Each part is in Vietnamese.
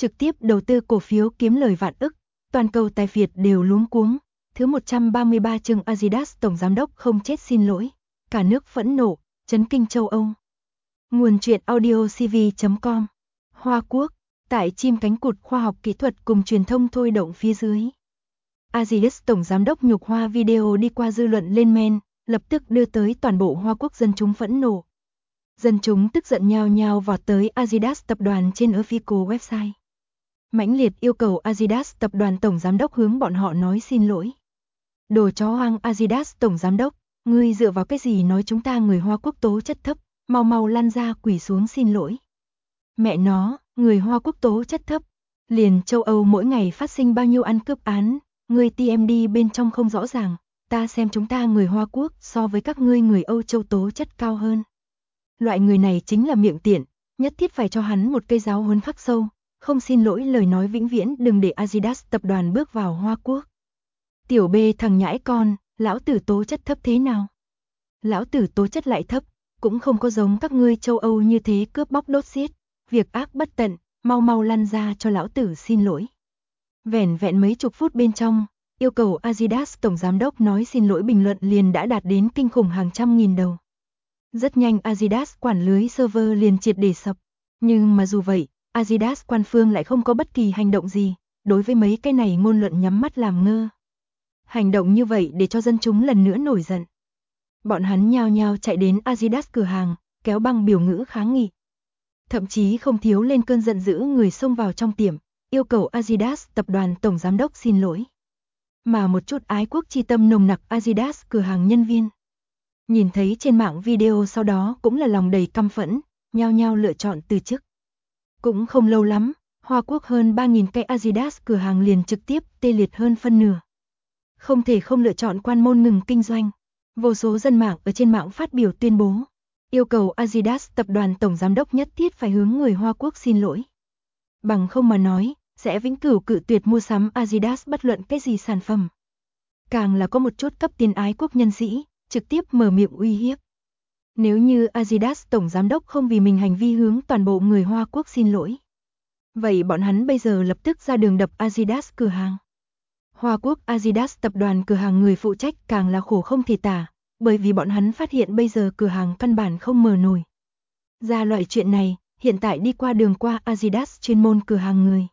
trực tiếp đầu tư cổ phiếu kiếm lời vạn ức, toàn cầu tài phiệt đều luống cuống. Thứ 133 chương Adidas tổng giám đốc không chết xin lỗi, cả nước phẫn nộ, chấn kinh châu Âu. Nguồn truyện audio cv.com. Hoa Quốc, tại chim cánh cụt khoa học kỹ thuật cùng truyền thông thôi động phía dưới. Adidas tổng giám đốc nhục hoa video đi qua dư luận lên men, lập tức đưa tới toàn bộ Hoa Quốc dân chúng phẫn nộ. Dân chúng tức giận nhao nhao vọt tới Adidas tập đoàn trên official website. Mãnh liệt yêu cầu Adidas tập đoàn tổng giám đốc hướng bọn họ nói xin lỗi. Đồ chó hoang Adidas tổng giám đốc, ngươi dựa vào cái gì nói chúng ta người Hoa Quốc tố chất thấp, mau mau lăn ra quỳ xuống xin lỗi. Mẹ nó, người Hoa Quốc tố chất thấp, liền châu Âu mỗi ngày phát sinh bao nhiêu ăn cướp án, ngươi TMD bên trong không rõ ràng, ta xem chúng ta người Hoa Quốc so với các ngươi người Âu Châu tố chất cao hơn. Loại người này chính là miệng tiện, nhất thiết phải cho hắn một cây giáo huấn khắc sâu, không xin lỗi lời nói vĩnh viễn đừng để Adidas tập đoàn bước vào Hoa Quốc. Tiểu B thằng nhãi con, lão tử tố chất thấp thế nào? Lão tử tố chất lại thấp, cũng không có giống các ngươi châu Âu như thế cướp bóc đốt xiết, việc ác bất tận, mau mau lăn ra cho lão tử xin lỗi. Vẻn vẹn mấy chục phút bên trong, yêu cầu Adidas tổng giám đốc nói xin lỗi bình luận liền đã đạt đến kinh khủng hàng trăm nghìn đầu. Rất nhanh Adidas quản lưới server liền triệt để sập, nhưng mà dù vậy, Adidas quan phương lại không có bất kỳ hành động gì, đối với mấy cái này ngôn luận nhắm mắt làm ngơ. Hành động như vậy để cho dân chúng lần nữa nổi giận. Bọn hắn nhao nhao chạy đến Adidas cửa hàng, kéo băng biểu ngữ kháng nghị. Thậm chí không thiếu lên cơn giận dữ người xông vào trong tiệm, yêu cầu Adidas tập đoàn tổng giám đốc xin lỗi. Mà một chút ái quốc chi tâm nồng nặc Adidas cửa hàng nhân viên. Nhìn thấy trên mạng video sau đó cũng là lòng đầy căm phẫn, nhao nhao lựa chọn từ chức. Cũng không lâu lắm, Hoa Quốc hơn 3.000 cái Adidas cửa hàng liền trực tiếp tê liệt hơn phân nửa. Không thể không lựa chọn quan môn ngừng kinh doanh. Vô số dân mạng ở trên mạng phát biểu tuyên bố, yêu cầu Adidas tập đoàn tổng giám đốc nhất thiết phải hướng người Hoa Quốc xin lỗi. Bằng không mà nói, sẽ vĩnh cửu cự tuyệt mua sắm Adidas bất luận cái gì sản phẩm. Càng là có một chút cấp tiền ái quốc nhân sĩ, trực tiếp mở miệng uy hiếp. Nếu như Adidas tổng giám đốc không vì mình hành vi hướng toàn bộ người Hoa Quốc xin lỗi, vậy bọn hắn bây giờ lập tức ra đường đập Adidas cửa hàng. Hoa Quốc Adidas tập đoàn cửa hàng người phụ trách càng là khổ không thể tả, bởi vì bọn hắn phát hiện bây giờ cửa hàng căn bản không mở nổi. Ra loại chuyện này, hiện tại đi qua đường qua Adidas chuyên môn cửa hàng người.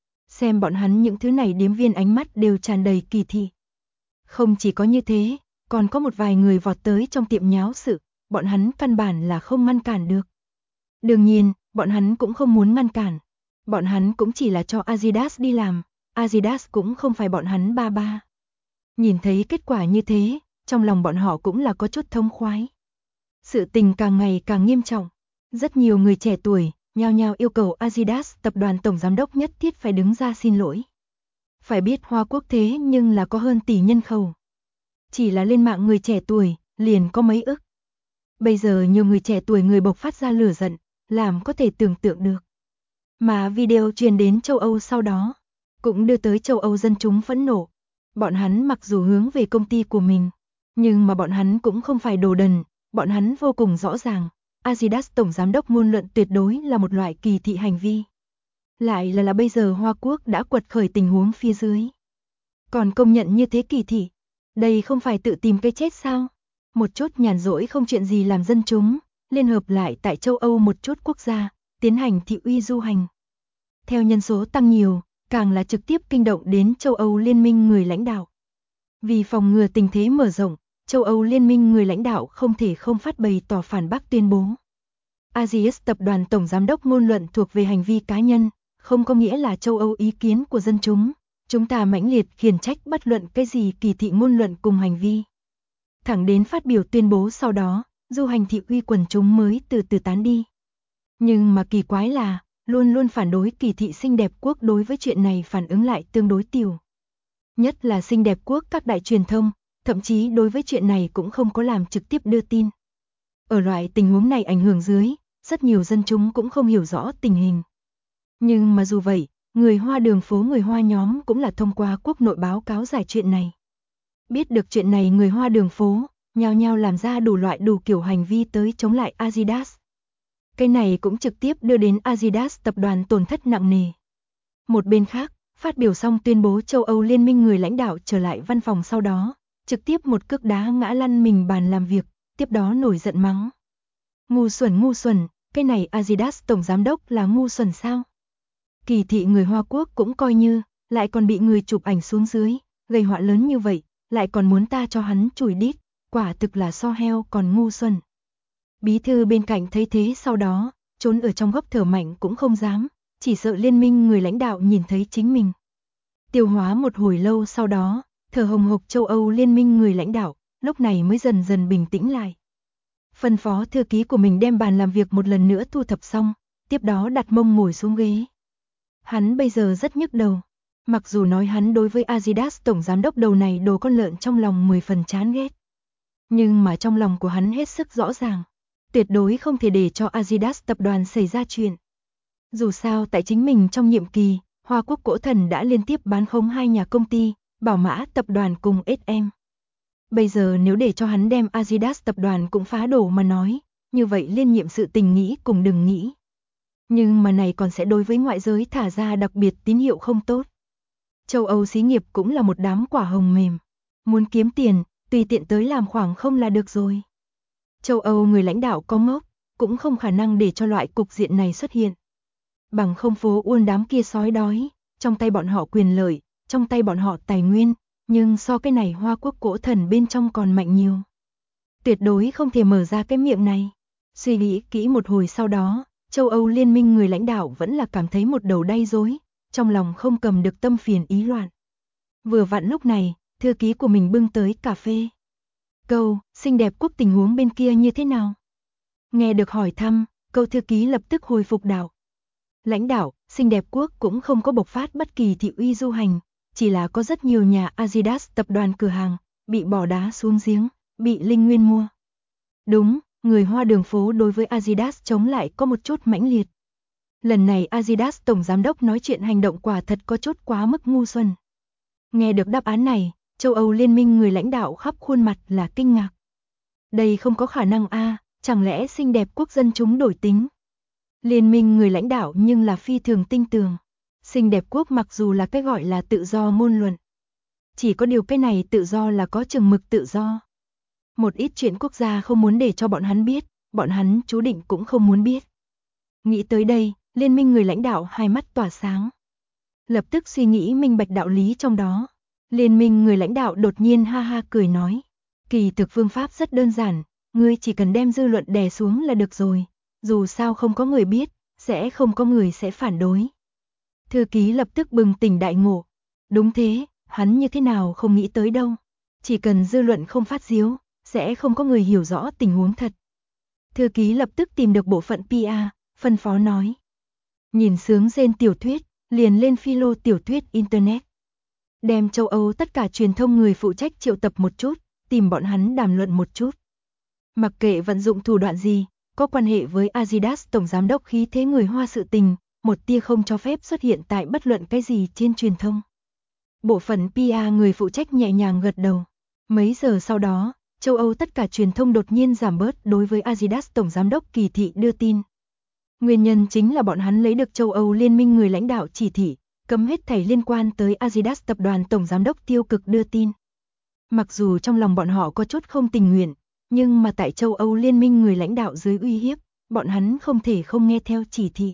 Xem bọn hắn những thứ này điếm viên ánh mắt đều tràn đầy kỳ thị. Không chỉ có như thế, còn có một vài người vọt tới trong tiệm nháo sự, bọn hắn căn bản là không ngăn cản được. Đương nhiên, bọn hắn cũng không muốn ngăn cản. Bọn hắn cũng chỉ là cho Adidas đi làm, Adidas cũng không phải bọn hắn ba ba. Nhìn thấy kết quả như thế, trong lòng bọn họ cũng là có chút thông khoái. Sự tình càng ngày càng nghiêm trọng. Rất nhiều người trẻ tuổi, nhao nhao yêu cầu Adidas tập đoàn tổng giám đốc nhất thiết phải đứng ra xin lỗi. Phải biết Hoa Quốc thế nhưng là có hơn tỷ nhân khẩu. Chỉ là lên mạng người trẻ tuổi, liền có mấy ức. Bây giờ nhiều người trẻ tuổi người bộc phát ra lửa giận, làm có thể tưởng tượng được. Mà video truyền đến châu Âu sau đó, cũng đưa tới châu Âu dân chúng phẫn nộ. Bọn hắn mặc dù hướng về công ty của mình, nhưng mà bọn hắn cũng không phải đồ đần, bọn hắn vô cùng rõ ràng, Adidas tổng giám đốc ngôn luận tuyệt đối là một loại kỳ thị hành vi. Lại là bây giờ Hoa Quốc đã quật khởi tình huống phía dưới. Còn công nhận như thế kỳ thị, đây không phải tự tìm cái chết sao? Một chút nhàn rỗi không chuyện gì làm dân chúng, liên hợp lại tại châu Âu một chút quốc gia, tiến hành thị uy du hành. Theo nhân số tăng nhiều, càng là trực tiếp kinh động đến châu Âu liên minh người lãnh đạo. Vì phòng ngừa tình thế mở rộng, châu Âu liên minh người lãnh đạo không thể không phát bày tỏ phản bác tuyên bố. Adidas tập đoàn tổng giám đốc ngôn luận thuộc về hành vi cá nhân, không có nghĩa là châu Âu ý kiến của dân chúng. Chúng ta mãnh liệt khiển trách bất luận cái gì kỳ thị ngôn luận cùng hành vi. Thẳng đến phát biểu tuyên bố sau đó, du hành thị uy quần chúng mới từ từ tán đi. Nhưng mà kỳ quái là, luôn luôn phản đối kỳ thị xinh đẹp quốc đối với chuyện này phản ứng lại tương đối tiểu. Nhất là xinh đẹp quốc các đại truyền thông, thậm chí đối với chuyện này cũng không có làm trực tiếp đưa tin. Ở loại tình huống này ảnh hưởng dưới, rất nhiều dân chúng cũng không hiểu rõ tình hình. Nhưng mà dù vậy, người Hoa đường phố người Hoa nhóm cũng là thông qua quốc nội báo cáo giải chuyện này. Biết được chuyện này người Hoa đường phố, nhao nhao làm ra đủ loại đủ kiểu hành vi tới chống lại Adidas. Cái này cũng trực tiếp đưa đến Adidas tập đoàn tổn thất nặng nề. Một bên khác, phát biểu xong tuyên bố châu Âu Liên minh người lãnh đạo trở lại văn phòng sau đó, trực tiếp một cước đá ngã lăn mình bàn làm việc, tiếp đó nổi giận mắng. Ngu xuẩn, cái này Adidas tổng giám đốc là ngu xuẩn sao? Kỳ thị người Hoa Quốc cũng coi như, lại còn bị người chụp ảnh xuống dưới, gây họa lớn như vậy, lại còn muốn ta cho hắn chùi đít, quả thực là so heo còn ngu xuẩn. Bí thư bên cạnh thấy thế sau đó, trốn ở trong góc thở mạnh cũng không dám, chỉ sợ liên minh người lãnh đạo nhìn thấy chính mình. Tiêu hóa một hồi lâu sau đó, thở hồng hộc châu Âu liên minh người lãnh đạo, lúc này mới dần dần bình tĩnh lại. Phân phó thư ký của mình đem bàn làm việc một lần nữa thu thập xong, tiếp đó đặt mông ngồi xuống ghế. Hắn bây giờ rất nhức đầu. Mặc dù nói hắn đối với Adidas tổng giám đốc đầu này đồ con lợn trong lòng 10 phần chán ghét. Nhưng mà trong lòng của hắn hết sức rõ ràng. Tuyệt đối không thể để cho Adidas tập đoàn xảy ra chuyện. Dù sao tại chính mình trong nhiệm kỳ, Hoa Quốc Cổ Thần đã liên tiếp bán khống 2 nhà công ty, Bảo Mã tập đoàn cùng SM. Bây giờ nếu để cho hắn đem Adidas tập đoàn cũng phá đổ mà nói, như vậy liên nhiệm sự tình nghĩ cùng đừng nghĩ. Nhưng mà này còn sẽ đối với ngoại giới thả ra đặc biệt tín hiệu không tốt. Châu Âu xí nghiệp cũng là một đám quả hồng mềm. Muốn kiếm tiền, tùy tiện tới làm khoảng không là được rồi. Châu Âu người lãnh đạo có ngốc, cũng không khả năng để cho loại cục diện này xuất hiện. Bằng không phố uôn đám kia sói đói, trong tay bọn họ quyền lợi, trong tay bọn họ tài nguyên, nhưng so cái này Hoa Quốc Cổ Thần bên trong còn mạnh nhiều. Tuyệt đối không thể mở ra cái miệng này. Suy nghĩ kỹ một hồi sau đó, châu Âu liên minh người lãnh đạo vẫn là cảm thấy một đầu đay rối, trong lòng không cầm được tâm phiền ý loạn. Vừa vặn lúc này, thư ký của mình bưng tới cà phê. Câu, xinh đẹp quốc tình huống bên kia như thế nào? Nghe được hỏi thăm, câu thư ký lập tức hồi phục đạo. Lãnh đạo, xinh đẹp quốc cũng không có bộc phát bất kỳ thị uy du hành, chỉ là có rất nhiều nhà Adidas tập đoàn cửa hàng, bị bỏ đá xuống giếng, bị Linh Nguyên mua. Đúng, người Hoa đường phố đối với Adidas chống lại có một chút mãnh liệt. Lần này Adidas tổng giám đốc nói chuyện hành động quả thật có chút quá mức ngu xuẩn. Nghe được đáp án này, châu Âu liên minh người lãnh đạo khắp khuôn mặt là kinh ngạc. Đây không có khả năng a, chẳng lẽ xinh đẹp quốc dân chúng đổi tính. Liên minh người lãnh đạo nhưng là phi thường tinh tường. Xinh đẹp quốc mặc dù là cái gọi là tự do ngôn luận. Chỉ có điều cái này tự do là có chừng mực tự do. Một ít chuyện quốc gia không muốn để cho bọn hắn biết, bọn hắn chú định cũng không muốn biết. Nghĩ tới đây, liên minh người lãnh đạo hai mắt tỏa sáng. Lập tức suy nghĩ minh bạch đạo lý trong đó. Liên minh người lãnh đạo đột nhiên ha ha cười nói. Kỳ thực phương pháp rất đơn giản, ngươi chỉ cần đem dư luận đè xuống là được rồi. Dù sao không có người biết, sẽ không có người sẽ phản đối. Thư ký lập tức bừng tỉnh đại ngộ. Đúng thế, hắn như thế nào không nghĩ tới đâu. Chỉ cần dư luận không phát diếu, sẽ không có người hiểu rõ tình huống thật. Thư ký lập tức tìm được bộ phận PR, phân phó nói. Nhìn sướng rên tiểu thuyết, liền lên philo tiểu thuyết Internet. Đem châu Âu tất cả truyền thông người phụ trách triệu tập một chút, tìm bọn hắn đàm luận một chút. Mặc kệ vận dụng thủ đoạn gì, có quan hệ với Adidas tổng giám đốc khí thế người Hoa sự tình, một tia không cho phép xuất hiện tại bất luận cái gì trên truyền thông. Bộ phận PR người phụ trách nhẹ nhàng gật đầu. Mấy giờ sau đó, châu Âu tất cả truyền thông đột nhiên giảm bớt đối với Adidas tổng giám đốc kỳ thị đưa tin. Nguyên nhân chính là bọn hắn lấy được châu Âu liên minh người lãnh đạo chỉ thị, cấm hết thảy liên quan tới Adidas tập đoàn tổng giám đốc tiêu cực đưa tin. Mặc dù trong lòng bọn họ có chút không tình nguyện, nhưng mà tại châu Âu liên minh người lãnh đạo dưới uy hiếp, bọn hắn không thể không nghe theo chỉ thị.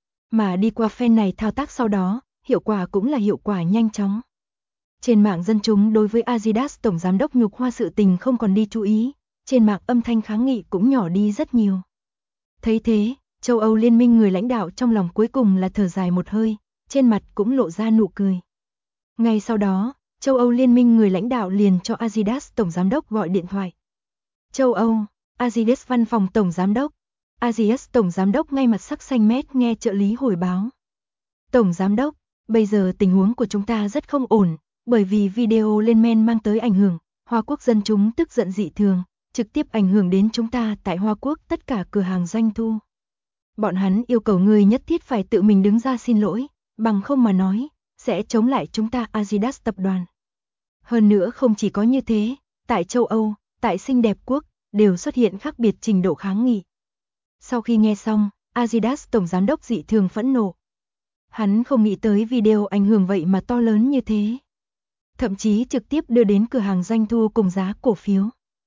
Mà đi qua phen này thao tác sau đó, hiệu quả cũng là hiệu quả nhanh chóng. Trên mạng dân chúng đối với Adidas tổng giám đốc nhục hoa sự tình không còn đi chú ý, trên mạng âm thanh kháng nghị cũng nhỏ đi rất nhiều. Thấy thế, châu Âu liên minh người lãnh đạo trong lòng cuối cùng là thở dài một hơi, trên mặt cũng lộ ra nụ cười. Ngay sau đó, châu Âu liên minh người lãnh đạo liền cho Adidas tổng giám đốc gọi điện thoại. Châu Âu, Adidas văn phòng tổng giám đốc. Adidas tổng giám đốc ngay mặt sắc xanh mét nghe trợ lý hồi báo. Tổng giám đốc, bây giờ tình huống của chúng ta rất không ổn, bởi vì video lên men mang tới ảnh hưởng, Hoa Quốc dân chúng tức giận dị thường, trực tiếp ảnh hưởng đến chúng ta tại Hoa Quốc tất cả cửa hàng doanh thu. Bọn hắn yêu cầu người nhất thiết phải tự mình đứng ra xin lỗi, bằng không mà nói, sẽ chống lại chúng ta Adidas tập đoàn. Hơn nữa không chỉ có như thế, tại châu Âu, tại xinh đẹp quốc, đều xuất hiện khác biệt trình độ kháng nghị. Sau khi nghe xong, Adidas tổng giám đốc dị thường phẫn nộ. Hắn không nghĩ tới video ảnh hưởng vậy mà to lớn như thế. Thậm chí trực tiếp đưa đến cửa hàng doanh thu cùng giá cổ phiếu.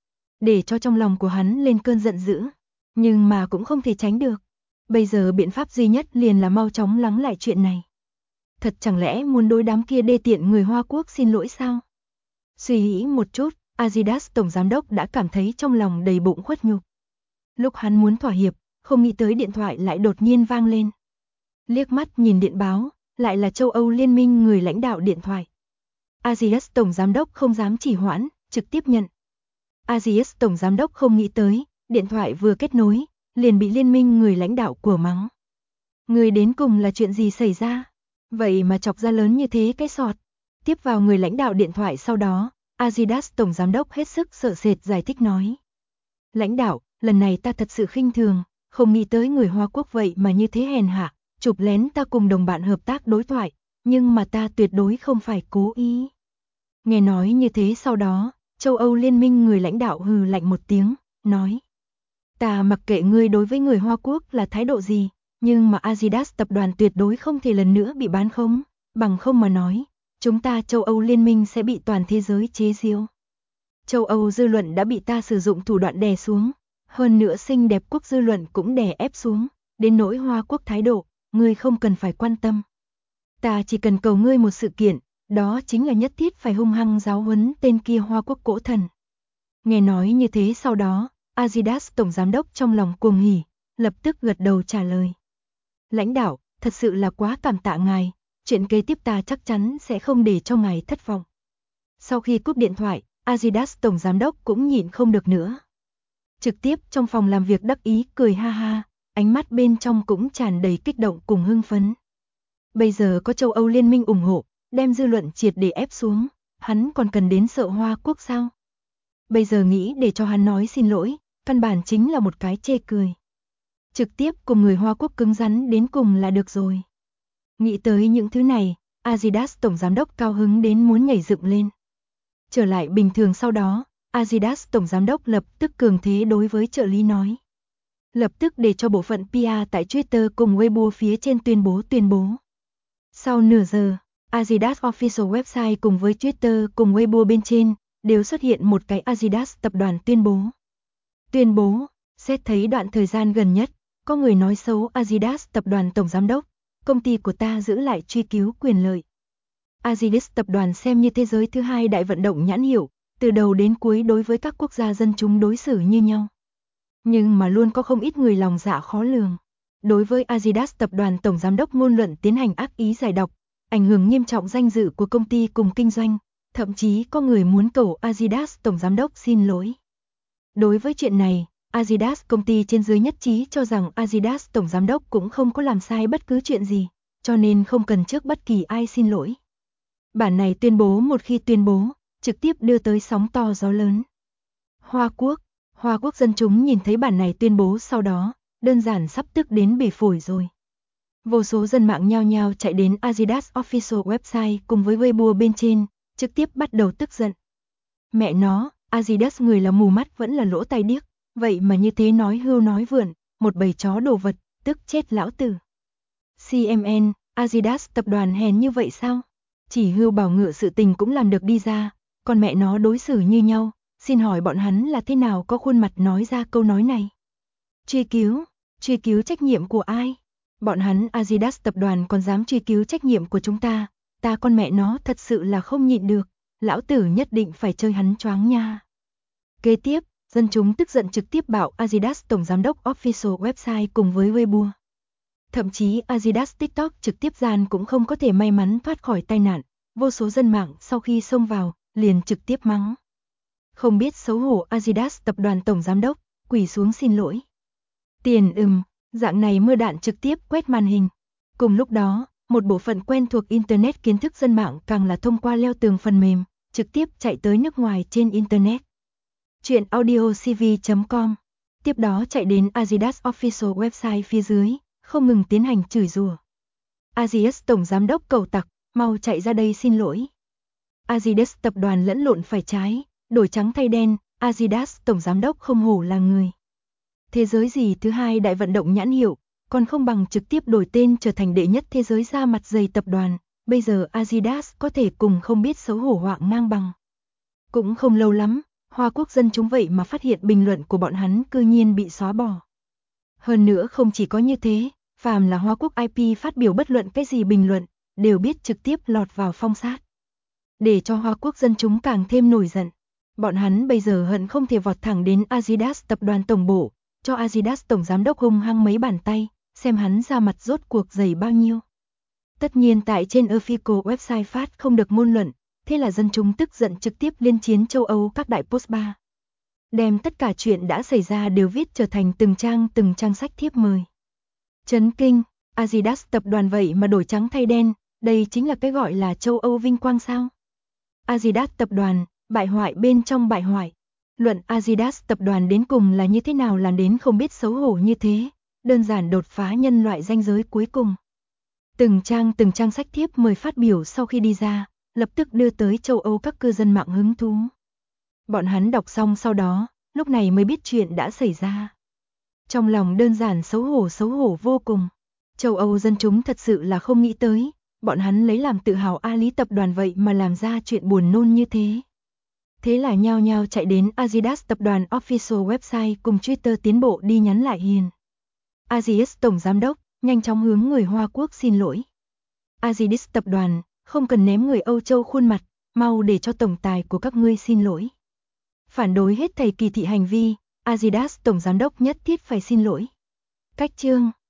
Để cho trong lòng của hắn lên cơn giận dữ. Nhưng mà cũng không thể tránh được. Bây giờ biện pháp duy nhất liền là mau chóng lắng lại chuyện này. Thật chẳng lẽ muốn đối đám kia đê tiện người Hoa Quốc xin lỗi sao? Suy nghĩ một chút, Adidas tổng giám đốc đã cảm thấy trong lòng đầy bụng khuất nhục. Lúc hắn muốn thỏa hiệp, không nghĩ tới điện thoại lại đột nhiên vang lên. Liếc mắt nhìn điện báo, lại là châu Âu Liên minh người lãnh đạo điện thoại. Adidas tổng giám đốc không dám trì hoãn, trực tiếp nhận. Adidas tổng giám đốc không nghĩ tới, điện thoại vừa kết nối, liền bị liên minh người lãnh đạo của mắng. Người đến cùng là chuyện gì xảy ra? Vậy mà chọc ra lớn như thế cái sọt. Tiếp vào người lãnh đạo điện thoại sau đó, Adidas tổng giám đốc hết sức sợ sệt giải thích nói. Lãnh đạo, lần này ta thật sự khinh thường, không nghĩ tới người Hoa Quốc vậy mà như thế hèn hạ, chụp lén ta cùng đồng bạn hợp tác đối thoại, nhưng mà ta tuyệt đối không phải cố ý. Nghe nói như thế sau đó, châu Âu Liên minh người lãnh đạo hừ lạnh một tiếng, nói. Ta mặc kệ ngươi đối với người Hoa Quốc là thái độ gì, nhưng mà Adidas tập đoàn tuyệt đối không thể lần nữa bị bán khống, bằng không mà nói, chúng ta châu Âu Liên minh sẽ bị toàn thế giới chế giễu. Châu Âu dư luận đã bị ta sử dụng thủ đoạn đè xuống, hơn nữa xinh đẹp quốc dư luận cũng đè ép xuống, đến nỗi Hoa Quốc thái độ, ngươi không cần phải quan tâm. Ta chỉ cần cầu ngươi một sự kiện, đó chính là nhất thiết phải hung hăng giáo huấn tên kia Hoa Quốc cỗ thần. Nghe nói như thế sau đó, Adidas tổng giám đốc trong lòng cuồng hỉ, lập tức gật đầu trả lời. Lãnh đạo, thật sự là quá cảm tạ ngài, chuyện kế tiếp ta chắc chắn sẽ không để cho ngài thất vọng. Sau khi cúp điện thoại, Adidas tổng giám đốc cũng nhịn không được nữa. Trực tiếp trong phòng làm việc đắc ý cười ha ha, ánh mắt bên trong cũng tràn đầy kích động cùng hưng phấn. Bây giờ có châu Âu Liên minh ủng hộ, đem dư luận triệt để ép xuống, hắn còn cần đến sợ Hoa Quốc sao? Bây giờ nghĩ để cho hắn nói xin lỗi, căn bản chính là một cái chê cười. Trực tiếp cùng người Hoa Quốc cứng rắn đến cùng là được rồi. Nghĩ tới những thứ này, Adidas tổng giám đốc cao hứng đến muốn nhảy dựng lên. Trở lại bình thường sau đó, Adidas tổng giám đốc lập tức cường thế đối với trợ lý nói. Lập tức để cho bộ phận PR tại Twitter cùng Weibo phía trên tuyên bố. Sau nửa giờ, Adidas Official Website cùng với Twitter cùng Weibo bên trên, đều xuất hiện một cái Adidas tập đoàn tuyên bố, xét thấy đoạn thời gian gần nhất, có người nói xấu Adidas tập đoàn tổng giám đốc, công ty của ta giữ lại truy cứu quyền lợi. Adidas tập đoàn xem như thế giới thứ hai đại vận động nhãn hiệu, từ đầu đến cuối đối với các quốc gia dân chúng đối xử như nhau. Nhưng mà luôn có không ít người lòng dạ khó lường. Đối với Adidas tập đoàn tổng giám đốc ngôn luận tiến hành ác ý giải độc, ảnh hưởng nghiêm trọng danh dự của công ty cùng kinh doanh, thậm chí có người muốn cầu Adidas tổng giám đốc xin lỗi. Đối với chuyện này, Adidas công ty trên dưới nhất trí cho rằng Adidas tổng giám đốc cũng không có làm sai bất cứ chuyện gì, cho nên không cần trước bất kỳ ai xin lỗi. Bản này tuyên bố một khi tuyên bố, trực tiếp đưa tới sóng to gió lớn. Hoa Quốc dân chúng nhìn thấy bản này tuyên bố sau đó, đơn giản sắp tức đến bể phổi rồi. Vô số dân mạng nhao nhao chạy đến Adidas Official Website cùng với Weibo bên trên, trực tiếp bắt đầu tức giận. Mẹ nó, Adidas người là mù mắt vẫn là lỗ tai điếc, vậy mà như thế nói hưu nói vượn, một bầy chó đồ vật, tức chết lão tử. CMN, Adidas tập đoàn hèn như vậy sao? Chỉ hưu bảo ngựa sự tình cũng làm được đi ra, còn mẹ nó đối xử như nhau, xin hỏi bọn hắn là thế nào có khuôn mặt nói ra câu nói này? Truy cứu trách nhiệm của ai? Bọn hắn Adidas tập đoàn còn dám truy cứu trách nhiệm của chúng ta con mẹ nó thật sự là không nhịn được, lão tử nhất định phải chơi hắn choáng nha. Kế tiếp, dân chúng tức giận trực tiếp bạo Adidas tổng giám đốc Official Website cùng với Weibo. Thậm chí Adidas TikTok trực tiếp gian cũng không có thể may mắn thoát khỏi tai nạn, vô số dân mạng sau khi xông vào, liền trực tiếp mắng. Không biết xấu hổ Adidas tập đoàn tổng giám đốc, quỳ xuống xin lỗi. Tiền dạng này mưa đạn trực tiếp quét màn hình. Cùng lúc đó, một bộ phận quen thuộc Internet kiến thức dân mạng càng là thông qua leo tường phần mềm, trực tiếp chạy tới nước ngoài trên Internet. Chuyện audiocv.com, tiếp đó chạy đến Adidas Official Website phía dưới, không ngừng tiến hành chửi rủa. Adidas tổng giám đốc cầu tặc, mau chạy ra đây xin lỗi. Adidas tập đoàn lẫn lộn phải trái, đổi trắng thay đen, Adidas tổng giám đốc không hổ là người. Thế giới gì thứ hai đại vận động nhãn hiệu, còn không bằng trực tiếp đổi tên trở thành đệ nhất thế giới da mặt dày tập đoàn. Bây giờ Adidas có thể cùng không biết xấu hổ hoạng ngang bằng. Cũng không lâu lắm, Hoa Quốc dân chúng vậy mà phát hiện bình luận của bọn hắn cư nhiên bị xóa bỏ. Hơn nữa không chỉ có như thế, phàm là Hoa Quốc IP phát biểu bất luận cái gì bình luận, đều biết trực tiếp lọt vào phong sát. Để cho Hoa Quốc dân chúng càng thêm nổi giận. Bọn hắn bây giờ hận không thể vọt thẳng đến Adidas tập đoàn tổng bộ, cho Adidas tổng giám đốc hung hăng mấy bàn tay, xem hắn ra mặt rốt cuộc dày bao nhiêu. Tất nhiên tại trên official website phát không được ngôn luận, thế là dân chúng tức giận trực tiếp liên chiến châu Âu các đại post bar. Đem tất cả chuyện đã xảy ra đều viết trở thành từng trang sách thiếp mời. Chấn kinh, Adidas tập đoàn vậy mà đổi trắng thay đen, đây chính là cái gọi là châu Âu vinh quang sao? Adidas tập đoàn, bại hoại bên trong bại hoại. Luận Adidas tập đoàn đến cùng là như thế nào làm đến không biết xấu hổ như thế, đơn giản đột phá nhân loại ranh giới cuối cùng. Từng trang sách thiếp mời phát biểu sau khi đi ra, lập tức đưa tới châu Âu các cư dân mạng hứng thú. Bọn hắn đọc xong sau đó, lúc này mới biết chuyện đã xảy ra. Trong lòng đơn giản xấu hổ vô cùng. Châu Âu dân chúng thật sự là không nghĩ tới, bọn hắn lấy làm tự hào A Lý tập đoàn vậy mà làm ra chuyện buồn nôn như thế. Thế là nhao nhao chạy đến Adidas tập đoàn official website cùng Twitter tiến bộ đi nhắn lại hiền. Adidas tổng giám đốc, nhanh chóng hướng người Hoa Quốc xin lỗi. Adidas tập đoàn, không cần ném người Âu Châu khuôn mặt, mau để cho tổng tài của các ngươi xin lỗi. Phản đối hết thầy kỳ thị hành vi, Adidas tổng giám đốc nhất thiết phải xin lỗi. Cách chương